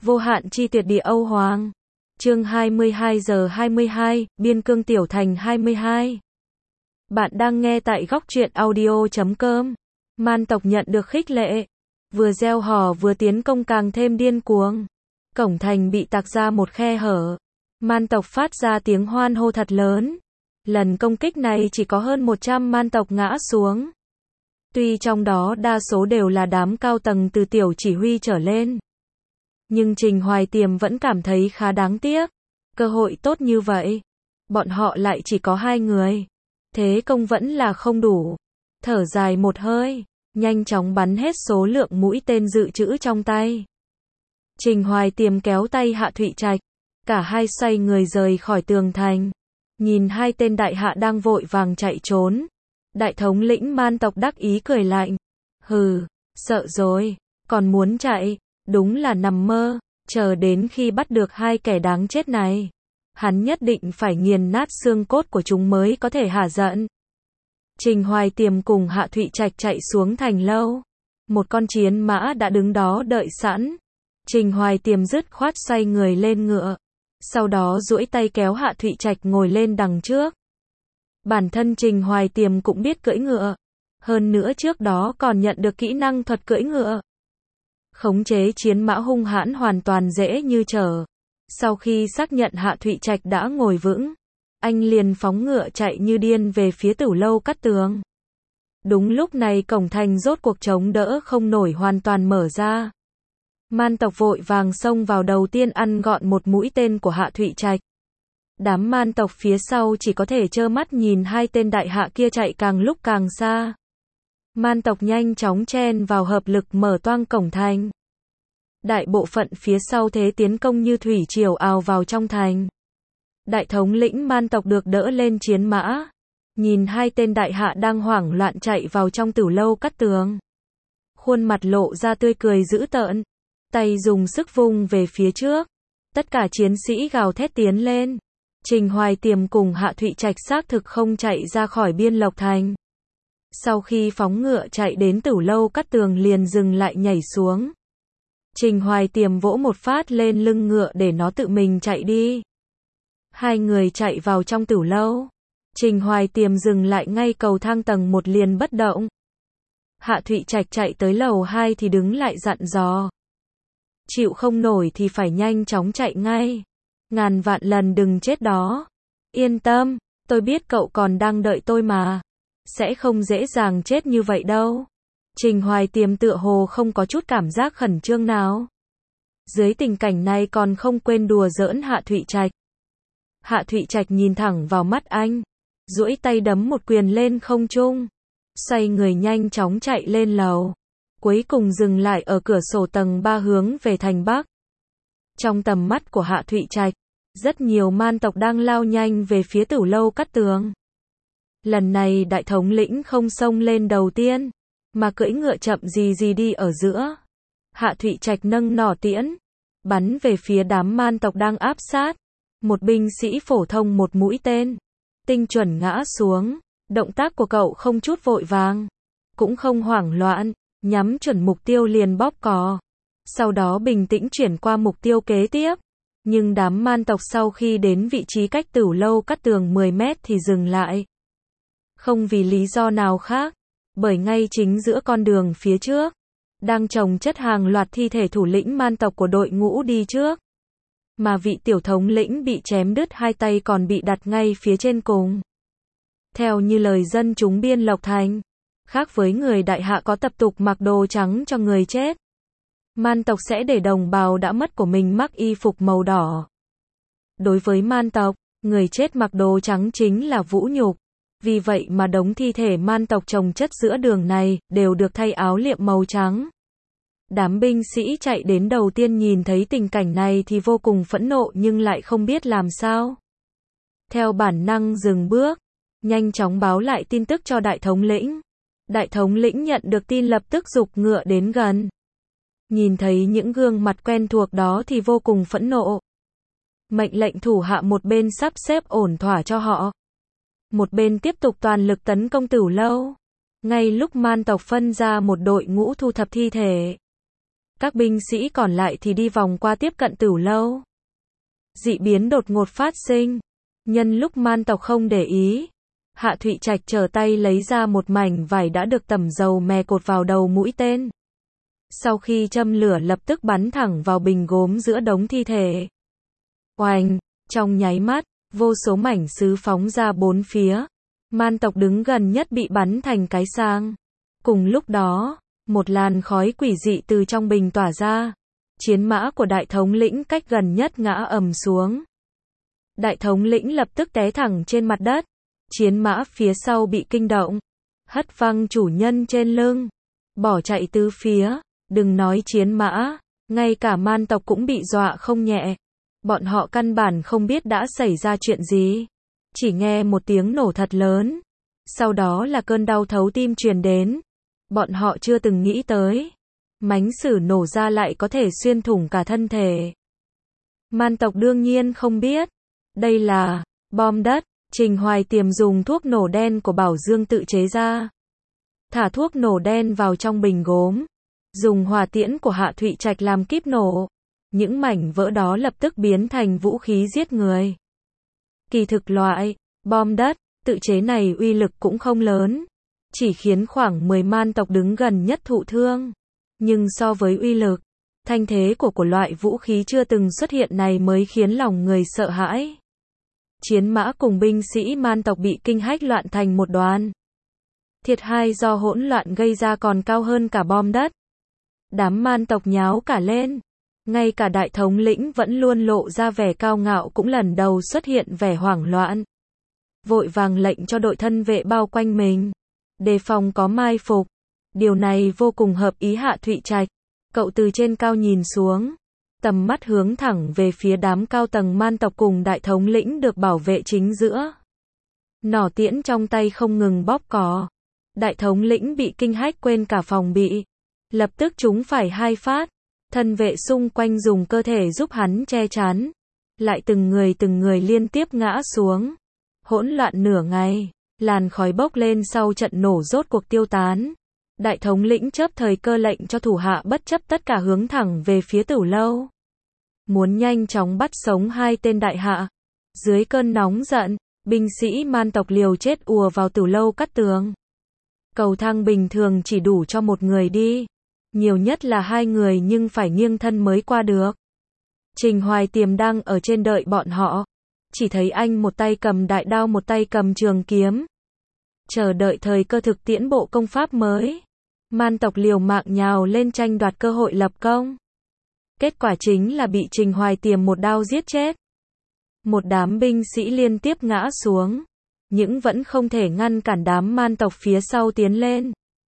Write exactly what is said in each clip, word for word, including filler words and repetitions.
Vô hạn chi tuyệt địa Âu Hoàng. Chương hai mươi hai giờ hai mươi hai, Biên Cương Tiểu Thành hai mươi hai. Bạn đang nghe tại góc truyện audio chấm com. Man tộc nhận được khích lệ, vừa gieo hò vừa tiến công càng thêm điên cuồng. Cổng thành bị tạc ra một khe hở. Man tộc phát ra tiếng hoan hô thật lớn. Lần công kích này chỉ có hơn một trăm man tộc ngã xuống. Tuy trong đó đa số đều là đám cao tầng từ tiểu chỉ huy trở lên. Nhưng Trình Hoài Tiềm vẫn cảm thấy khá đáng tiếc. Cơ hội tốt như vậy, bọn họ lại chỉ có hai người. Thế công vẫn là không đủ. Thở dài một hơi, nhanh chóng bắn hết số lượng mũi tên dự trữ trong tay. Trình Hoài Tiềm kéo tay Hạ Thụy Trạch. Cả hai xoay người rời khỏi tường thành. Nhìn hai tên đại hạ đang vội vàng chạy trốn. Đại thống lĩnh man tộc đắc ý cười lạnh. Hừ, sợ rồi, còn muốn chạy, đúng là nằm mơ. Chờ đến khi bắt được hai kẻ đáng chết này, hắn nhất định phải nghiền nát xương cốt của chúng mới có thể hả giận. Trình Hoài Tiềm cùng Hạ Thụy Trạch chạy xuống thành lâu. Một con chiến mã đã đứng đó đợi sẵn. Trình Hoài Tiềm dứt khoát xoay người lên ngựa. Sau đó duỗi tay kéo Hạ Thụy Trạch ngồi lên đằng trước. Bản thân Trình Hoài Tiềm cũng biết cưỡi ngựa. Hơn nữa trước đó còn nhận được kỹ năng thuật cưỡi ngựa. Khống chế chiến mã hung hãn hoàn toàn dễ như trở. Sau khi xác nhận Hạ Thụy Trạch đã ngồi vững, anh liền phóng ngựa chạy như điên về phía Tử Lâu Cát Tường. Đúng lúc này cổng thành rốt cuộc chống đỡ không nổi hoàn toàn mở ra. Man tộc vội vàng xông vào đầu tiên ăn gọn một mũi tên của Hạ Thụy Trạch. Đám man tộc phía sau chỉ có thể trơ mắt nhìn hai tên đại hạ kia chạy càng lúc càng xa. Man tộc nhanh chóng chen vào hợp lực mở toang cổng thành. Đại bộ phận phía sau thế tiến công như thủy triều ào vào trong thành. Đại thống lĩnh man tộc được đỡ lên chiến mã. Nhìn hai tên đại hạ đang hoảng loạn chạy vào trong Tử Lâu Cát Tường. Khuôn mặt lộ ra tươi cười dữ tợn. Tay dùng sức vung về phía trước. Tất cả chiến sĩ gào thét tiến lên. Trình Hoài Tiềm cùng Hạ Thụy Trạch xác thực không chạy ra khỏi Biên Lộc Thành. Sau khi phóng ngựa chạy đến Tử Lâu Cát Tường liền dừng lại nhảy xuống. Trình Hoài Tiềm vỗ một phát lên lưng ngựa để nó tự mình chạy đi. Hai người chạy vào trong Tử Lâu. Trình Hoài Tiềm dừng lại ngay cầu thang tầng một liền bất động. Hạ Thụy Trạch chạy tới lầu hai thì đứng lại dặn dò. Chịu không nổi thì phải nhanh chóng chạy ngay. Ngàn vạn lần đừng chết đó. Yên tâm, tôi biết cậu còn đang đợi tôi mà. Sẽ không dễ dàng chết như vậy đâu. Trình Hoài Tiềm tựa hồ không có chút cảm giác khẩn trương nào. Dưới tình cảnh này còn không quên đùa giỡn Hạ Thụy Trạch. Hạ Thụy Trạch nhìn thẳng vào mắt anh, duỗi tay đấm một quyền lên không trung, xoay người nhanh chóng chạy lên lầu, cuối cùng dừng lại ở cửa sổ tầng ba hướng về thành Bắc. Trong tầm mắt của Hạ Thụy Trạch, rất nhiều man tộc đang lao nhanh về phía Tử Lâu Cát Tường. Lần này đại thống lĩnh không xông lên đầu tiên, mà cưỡi ngựa chậm gì gì đi ở giữa. Hạ Thụy Trạch nâng nỏ tiễn, bắn về phía đám man tộc đang áp sát. Một binh sĩ phổ thông một mũi tên, tinh chuẩn ngã xuống. Động tác của cậu không chút vội vàng, cũng không hoảng loạn, nhắm chuẩn mục tiêu liền bóp cò. Sau đó bình tĩnh chuyển qua mục tiêu kế tiếp. Nhưng đám man tộc sau khi đến vị trí cách Tử Lâu Cát Tường mười mét thì dừng lại. Không vì lý do nào khác, bởi ngay chính giữa con đường phía trước, đang chồng chất hàng loạt thi thể thủ lĩnh man tộc của đội ngũ đi trước. Mà vị tiểu thống lĩnh bị chém đứt hai tay còn bị đặt ngay phía trên cùng. Theo như lời dân chúng Biên Lộc Thành, khác với người đại hạ có tập tục mặc đồ trắng cho người chết, man tộc sẽ để đồng bào đã mất của mình mặc y phục màu đỏ. Đối với man tộc, người chết mặc đồ trắng chính là vũ nhục. Vì vậy mà đống thi thể man tộc chồng chất giữa đường này đều được thay áo liệm màu trắng. Đám binh sĩ chạy đến đầu tiên nhìn thấy tình cảnh này thì vô cùng phẫn nộ nhưng lại không biết làm sao. Theo bản năng dừng bước, nhanh chóng báo lại tin tức cho đại thống lĩnh. Đại thống lĩnh nhận được tin lập tức giục ngựa đến gần. Nhìn thấy những gương mặt quen thuộc đó thì vô cùng phẫn nộ. Mệnh lệnh thủ hạ một bên sắp xếp ổn thỏa cho họ, một bên tiếp tục toàn lực tấn công Tử Lâu. Ngay lúc man tộc phân ra một đội ngũ thu thập thi thể, Các binh sĩ còn lại thì đi vòng qua tiếp cận Tửu lâu. Dị biến đột ngột phát sinh. Nhân lúc man tộc không để ý, Hạ Thụy Trạch trở tay lấy ra một mảnh vải đã được tẩm dầu mè cột vào đầu mũi tên. Sau khi châm lửa lập tức bắn thẳng vào bình gốm giữa đống thi thể. Oành, trong nháy mắt, vô số mảnh sứ phóng ra bốn phía. Man tộc đứng gần nhất bị bắn thành cái sang. Cùng lúc đó, một làn khói quỷ dị từ trong bình tỏa ra. Chiến mã của đại thống lĩnh cách gần nhất ngã ầm xuống. Đại thống lĩnh lập tức té thẳng trên mặt đất. Chiến mã phía sau bị kinh động, hất văng chủ nhân trên lưng, bỏ chạy tứ phía. Đừng nói chiến mã, ngay cả man tộc cũng bị dọa không nhẹ. Bọn họ căn bản không biết đã xảy ra chuyện gì. Chỉ nghe một tiếng nổ thật lớn. Sau đó là cơn đau thấu tim truyền đến. Bọn họ chưa từng nghĩ tới. Mánh sử nổ ra lại có thể xuyên thủng cả thân thể. Man tộc đương nhiên không biết. Đây là bom đất. Trình Hoài Tiềm dùng thuốc nổ đen của Bảo Dương tự chế ra. Thả thuốc nổ đen vào trong bình gốm. Dùng hỏa tiễn của Hạ Thụy Trạch làm kíp nổ. Những mảnh vỡ đó lập tức biến thành vũ khí giết người. Kỳ thực loại bom đất tự chế này uy lực cũng không lớn. Chỉ khiến khoảng mười man tộc đứng gần nhất thụ thương. Nhưng so với uy lực, thanh thế của của loại vũ khí chưa từng xuất hiện này mới khiến lòng người sợ hãi. Chiến mã cùng binh sĩ man tộc bị kinh hách loạn thành một đoàn. Thiệt hại do hỗn loạn gây ra còn cao hơn cả bom đất. Đám man tộc nháo cả lên. Ngay cả đại thống lĩnh vẫn luôn lộ ra vẻ cao ngạo cũng lần đầu xuất hiện vẻ hoảng loạn. Vội vàng lệnh cho đội thân vệ bao quanh mình. Đề phòng có mai phục. Điều này vô cùng hợp ý Hạ Thụy Trạch. Cậu từ trên cao nhìn xuống. Tầm mắt hướng thẳng về phía đám cao tầng man tộc cùng đại thống lĩnh được bảo vệ chính giữa. Nỏ tiễn trong tay không ngừng bóp cò. Đại thống lĩnh bị kinh hách quên cả phòng bị. Lập tức chúng phải hai phát. Thân vệ xung quanh dùng cơ thể giúp hắn che chắn. Lại từng người từng người liên tiếp ngã xuống. Hỗn loạn nửa ngày. Làn khói bốc lên sau trận nổ rốt cuộc tiêu tán. Đại thống lĩnh chớp thời cơ lệnh cho thủ hạ bất chấp tất cả hướng thẳng về phía Tửu lâu. Muốn nhanh chóng bắt sống hai tên đại hạ. Dưới cơn nóng giận, binh sĩ man tộc liều chết ùa vào Tửu lâu cắt tường. Cầu thang bình thường chỉ đủ cho một người đi. Nhiều nhất là hai người nhưng phải nghiêng thân mới qua được. Trình Hoài Tiềm đang ở trên đợi bọn họ. Chỉ thấy anh một tay cầm đại đao một tay cầm trường kiếm. Chờ đợi thời cơ thực tiễn bộ công pháp mới. Man tộc liều mạng nhào lên tranh đoạt cơ hội lập công. Kết quả chính là bị Trình Hoài Tiềm một đao giết chết. Một đám binh sĩ liên tiếp ngã xuống. Nhưng vẫn không thể ngăn cản đám man tộc phía sau tiến lên.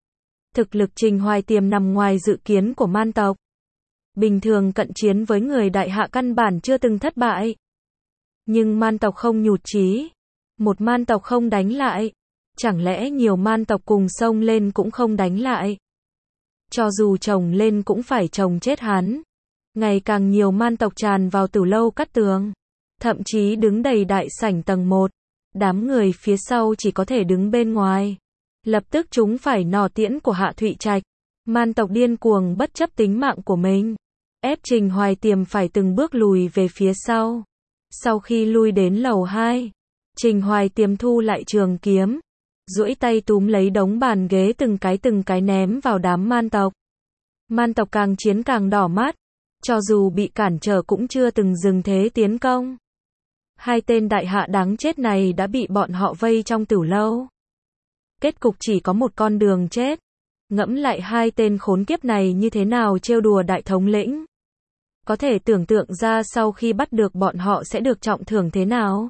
Thực lực Trình Hoài Tiềm nằm ngoài dự kiến của man tộc. Bình thường cận chiến với người đại hạ căn bản chưa từng thất bại. Nhưng man tộc không nhụt chí. Một man tộc không đánh lại. Chẳng lẽ nhiều man tộc cùng xông lên cũng không đánh lại. Cho dù chồng lên cũng phải chồng chết hắn. Ngày càng nhiều man tộc tràn vào Tửu lâu cắt tường. Thậm chí đứng đầy đại sảnh tầng một. Đám người phía sau chỉ có thể đứng bên ngoài. Lập tức chúng phải nỏ tiễn của Hạ Thụy Trạch. Man tộc điên cuồng bất chấp tính mạng của mình. Ép Trình Hoài Tiềm phải từng bước lùi về phía sau. Sau khi lui đến lầu hai, Trình Hoài Tiềm thu lại trường kiếm. Duỗi tay túm lấy đống bàn ghế từng cái từng cái ném vào đám man tộc. Man tộc càng chiến càng đỏ mắt. Cho dù bị cản trở cũng chưa từng dừng thế tiến công. Hai tên đại hạ đáng chết này đã bị bọn họ vây trong Tửu lâu. Kết cục chỉ có một con đường chết. Ngẫm lại hai tên khốn kiếp này như thế nào trêu đùa đại thống lĩnh. Có thể tưởng tượng ra sau khi bắt được bọn họ sẽ được trọng thưởng thế nào.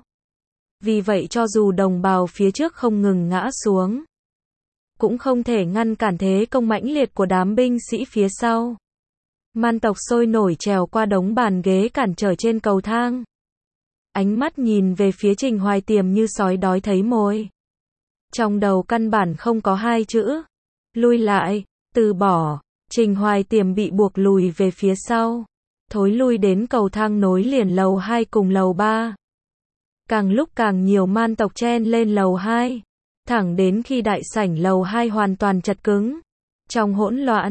Vì vậy cho dù đồng bào phía trước không ngừng ngã xuống, cũng không thể ngăn cản thế công mãnh liệt của đám binh sĩ phía sau. Man tộc sôi nổi trèo qua đống bàn ghế cản trở trên cầu thang. Ánh mắt nhìn về phía Trình Hoài Tiềm như sói đói thấy mồi. Trong đầu căn bản không có hai chữ. Lui lại, từ bỏ. Trình Hoài Tiềm bị buộc lùi về phía sau. Thối lui đến cầu thang nối liền lầu hai cùng lầu ba. Càng lúc càng nhiều man tộc chen lên lầu hai. Thẳng đến khi đại sảnh lầu hai hoàn toàn chật cứng. Trong hỗn loạn,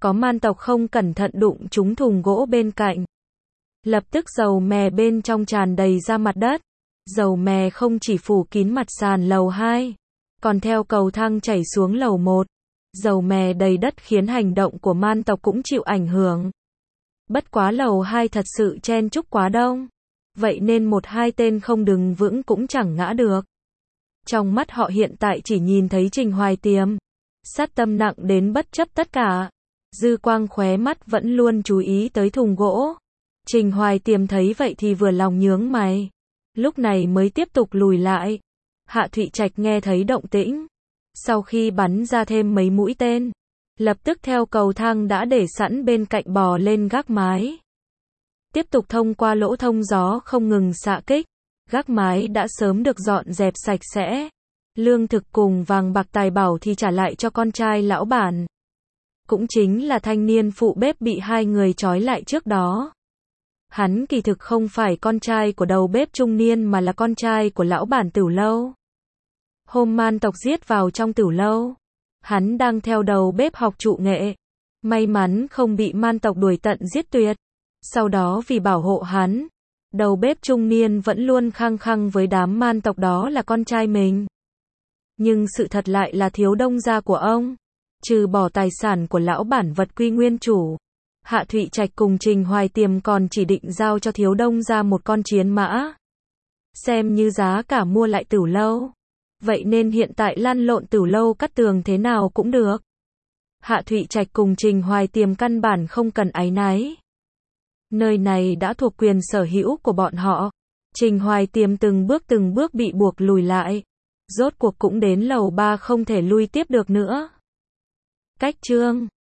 có man tộc không cẩn thận đụng trúng thùng gỗ bên cạnh. Lập tức dầu mè bên trong tràn đầy ra mặt đất. Dầu mè không chỉ phủ kín mặt sàn lầu hai, còn theo cầu thang chảy xuống lầu một. Dầu mè đầy đất khiến hành động của man tộc cũng chịu ảnh hưởng. Bất quá lầu hai thật sự chen chúc quá đông. Vậy nên một hai tên không đứng vững cũng chẳng ngã được. Trong mắt họ hiện tại chỉ nhìn thấy Trình Hoài Tiềm. Sát tâm nặng đến bất chấp tất cả. Dư quang khóe mắt vẫn luôn chú ý tới thùng gỗ. Trình Hoài Tiềm thấy vậy thì vừa lòng nhướng mày. Lúc này mới tiếp tục lùi lại. Hạ Thụy Trạch nghe thấy động tĩnh. Sau khi bắn ra thêm mấy mũi tên, lập tức theo cầu thang đã để sẵn bên cạnh bò lên gác mái. Tiếp tục thông qua lỗ thông gió không ngừng xạ kích. Gác mái đã sớm được dọn dẹp sạch sẽ. Lương thực cùng vàng bạc tài bảo thì trả lại cho con trai lão bản. Cũng chính là thanh niên phụ bếp bị hai người trói lại trước đó. Hắn kỳ thực không phải con trai của đầu bếp trung niên mà là con trai của lão bản tửu lâu. Hôm man tộc giết vào trong tửu lâu, hắn đang theo đầu bếp học trụ nghệ. May mắn không bị man tộc đuổi tận giết tuyệt. Sau đó vì bảo hộ hắn, đầu bếp trung niên vẫn luôn khăng khăng với đám man tộc đó là con trai mình. Nhưng sự thật lại là thiếu đông gia của ông. Trừ bỏ tài sản của lão bản vật quy nguyên chủ, Hạ Thụy Trạch cùng Trình Hoài Tiềm còn chỉ định giao cho thiếu đông gia một con chiến mã. Xem như giá cả mua lại tửu lâu. Vậy nên hiện tại lăn lộn tửu lâu cắt tường thế nào cũng được. Hạ Thụy Trạch cùng Trình Hoài Tiềm căn bản không cần áy náy. Nơi này đã thuộc quyền sở hữu của bọn họ. Trình Hoài Tiềm từng bước từng bước bị buộc lùi lại. Rốt cuộc cũng đến lầu ba không thể lui tiếp được nữa. Cách chương